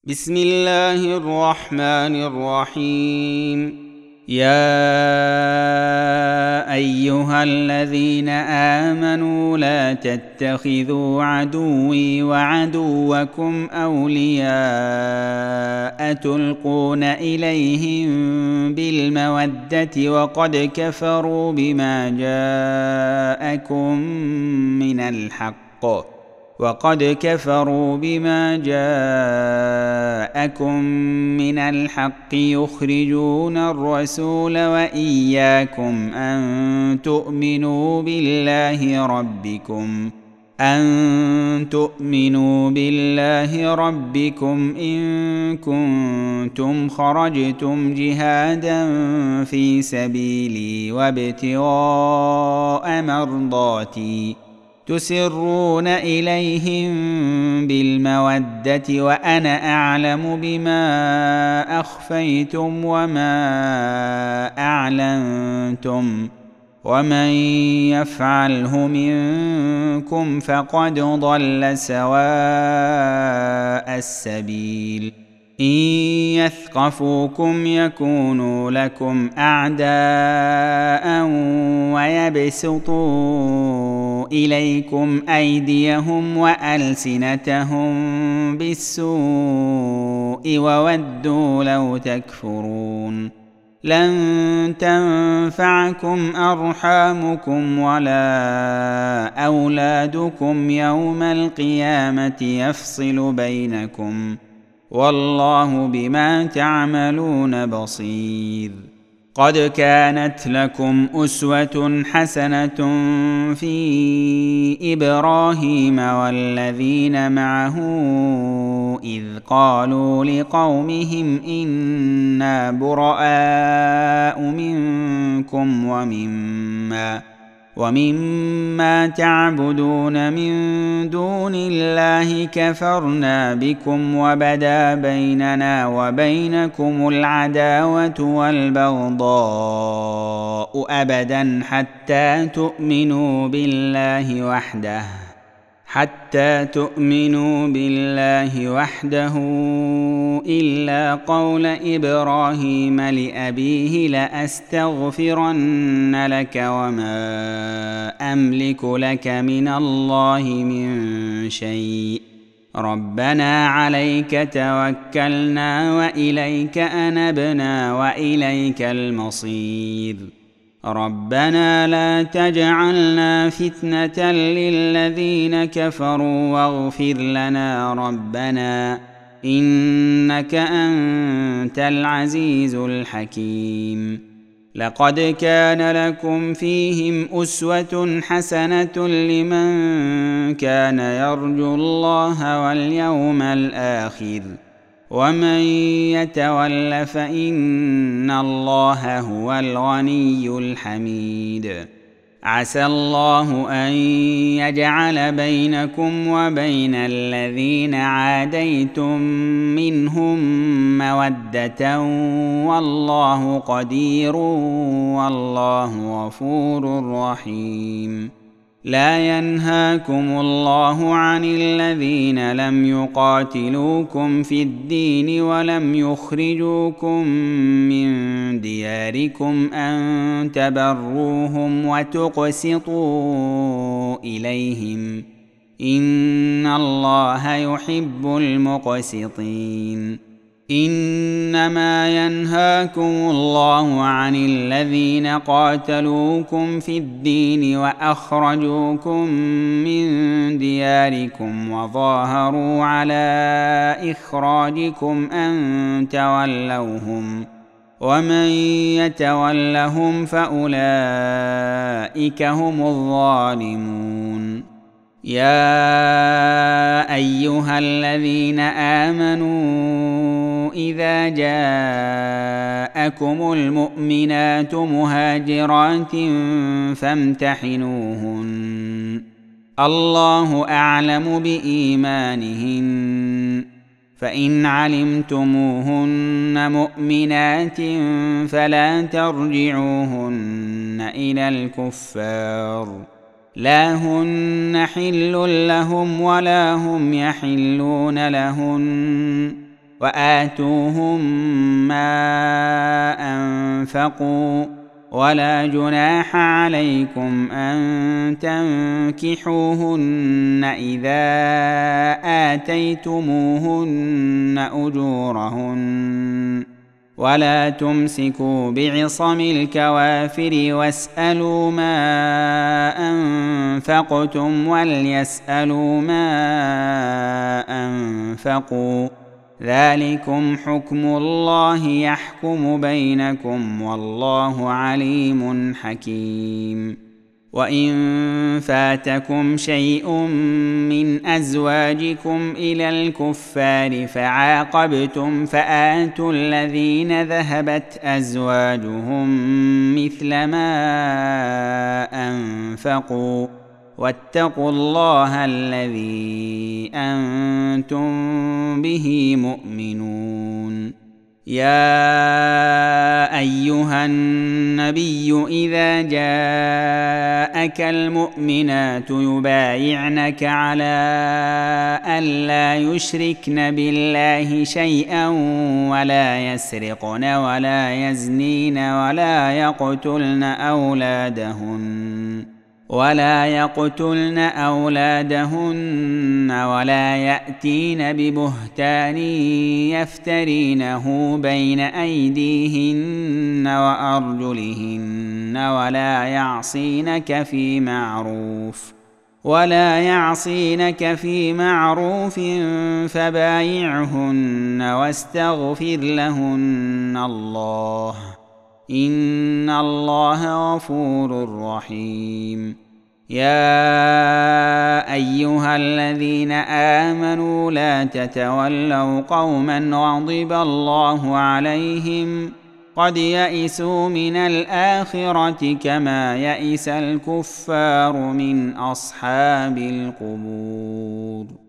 بسم الله الرحمن الرحيم. يا أيها الذين آمنوا لا تتخذوا عدوي وعدوكم أولياء تلقون إليهم بالمودة وقد كفروا بما جاءكم من الحق يخرجون الرسول وإياكم أن تؤمنوا بالله ربكم إن كنتم خرجتم جهادا في سبيلي وابتغاء مرضاتي تسرون إليهم بالمودة وأنا أعلم بما أخفيتم وما أعلنتم ومن يفعله منكم فقد ضل سواء السبيل. إن يثقفوكم يكونوا لكم أعداء ويبسطوا إليكم أيديهم وألسنتهم بالسوء وودوا لو تكفرون. لن تنفعكم أرحامكم ولا أولادكم يوم القيامة يفصل بينكم والله بما تعملون بصير. قد كانت لكم أسوة حسنة في إبراهيم والذين معه إذ قالوا لقومهم إنا براء منكم ومما تعبدون من دون الله كفرنا بكم وبدا بيننا وبينكم العداوة والبغضاء أبدا حتى تؤمنوا بالله وحده إلا قول إبراهيم لأبيه لأستغفرن لك وما أملك لك من الله من شيء ربنا عليك توكلنا وإليك أنبنا وإليك المصير. ربنا لا تجعلنا فتنة للذين كفروا واغفر لنا ربنا إنك أنت العزيز الحكيم. لقد كان لكم فيهم أسوة حسنة لمن كان يرجو الله واليوم الآخر ومن يتول فإن الله هو الغني الحميد. عسى الله أن يجعل بينكم وبين الذين عاديتم منهم مودة والله قدير والله غفور رحيم. لا ينهاكم الله عن الذين لم يقاتلوكم في الدين ولم يخرجوكم من دياركم أن تبروهم وتقسطوا إليهم إن الله يحب المقسطين. إنما ينهاكم الله عن الذين قاتلوكم في الدين وأخرجوكم من دياركم وظاهروا على إخراجكم أن تولوهم ومن يتولهم فأولئك هم الظالمون. يا أيها الذين آمنوا إذا جاءكم المؤمنات مهاجرات فامتحنوهن الله أعلم بإيمانهن فإن علمتموهن مؤمنات فلا ترجعوهن إلى الكفار لا هن حل لهم ولا هم يحلون لهن وآتوهم ما أنفقوا، ولا جناح عليكم أن تنكحوهن إذا آتيتموهن أجورهن، ولا تمسكوا بعصم الكوافر واسألوا ما أنفقتم وليسألوا ما أنفقوا، ذلكم حكم الله يحكم بينكم والله عليم حكيم. وإن فاتكم شيء من أزواجكم إلى الكفار فعاقبتم فآتوا الذين ذهبت أزواجهم مثل ما أنفقوا، واتقوا الله الذي أنتم به مؤمنون. يا أيها النبي إذا جاءك المؤمنات يبايعنك على ألا يشركن بالله شيئا ولا يسرقن ولا يزنين ولا يقتلن أولادهن ولا يأتين ببهتان يفترينه بين أيديهن وأرجلهن ولا يعصينك في معروف فبايعهن واستغفر لهن الله، إن الله غفور رحيم. يا أيها الذين آمنوا لا تتولوا قوما غضب الله عليهم قد يئسوا من الآخرة كما يئس الكفار من أصحاب القبور.